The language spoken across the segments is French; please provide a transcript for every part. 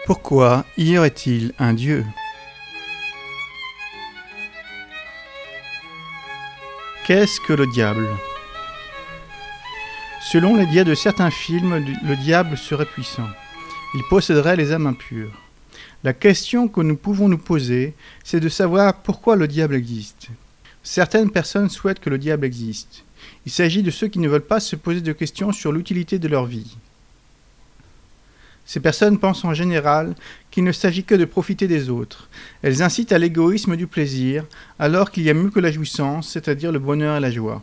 Pourquoi y aurait-il un Dieu ? Qu'est-ce que le diable ? Selon les dires de certains films, le diable serait puissant. Il posséderait les âmes impures. La question que nous pouvons nous poser, c'est de savoir pourquoi le diable existe. Certaines personnes souhaitent que le diable existe. Il s'agit de ceux qui ne veulent pas se poser de questions sur l'utilité de leur vie. Ces personnes pensent en général qu'il ne s'agit que de profiter des autres. Elles incitent à l'égoïsme du plaisir, alors qu'il y a mieux que la jouissance, c'est-à-dire le bonheur et la joie.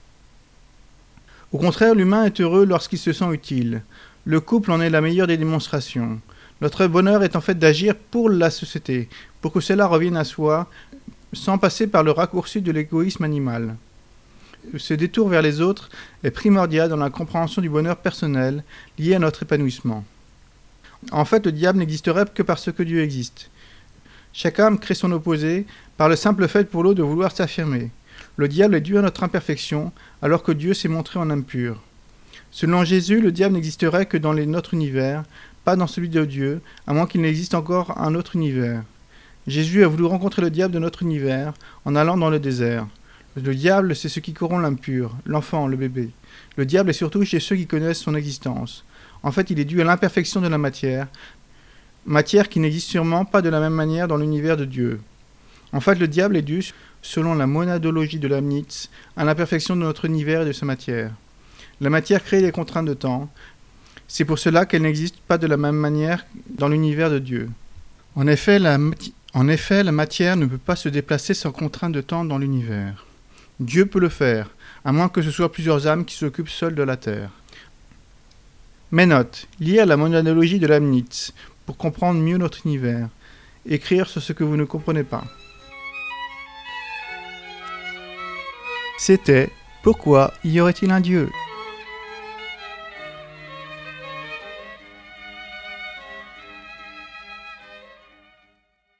Au contraire, l'humain est heureux lorsqu'il se sent utile. Le couple en est la meilleure des démonstrations. Notre bonheur est en fait d'agir pour la société, pour que cela revienne à soi, sans passer par le raccourci de l'égoïsme animal. Ce détour vers les autres est primordial dans la compréhension du bonheur personnel lié à notre épanouissement. En fait, le diable n'existerait que parce que Dieu existe. Chaque âme crée son opposé par le simple fait pour l'autre de vouloir s'affirmer. Le diable est dû à notre imperfection, alors que Dieu s'est montré en âme pure. Selon Jésus, le diable n'existerait que dans notre univers, pas dans celui de Dieu, à moins qu'il n'existe encore un autre univers. Jésus a voulu rencontrer le diable de notre univers en allant dans le désert. Le diable, c'est ce qui corrompt l'âme pure, l'enfant, le bébé. Le diable est surtout chez ceux qui connaissent son existence. En fait, il est dû à l'imperfection de la matière qui n'existe sûrement pas de la même manière dans l'univers de Dieu. En fait, le diable est dû, selon la monadologie de Leibniz, à l'imperfection de notre univers et de sa matière. La matière crée des contraintes de temps. C'est pour cela qu'elle n'existe pas de la même manière dans l'univers de Dieu. En effet, la matière ne peut pas se déplacer sans contrainte de temps dans l'univers. Dieu peut le faire, à moins que ce soit plusieurs âmes qui s'occupent seules de la terre. Mais note, liée à la monadologie de Leibniz, pour comprendre mieux notre univers, écrire sur ce que vous ne comprenez pas. C'était « Pourquoi y aurait-il un Dieu ?»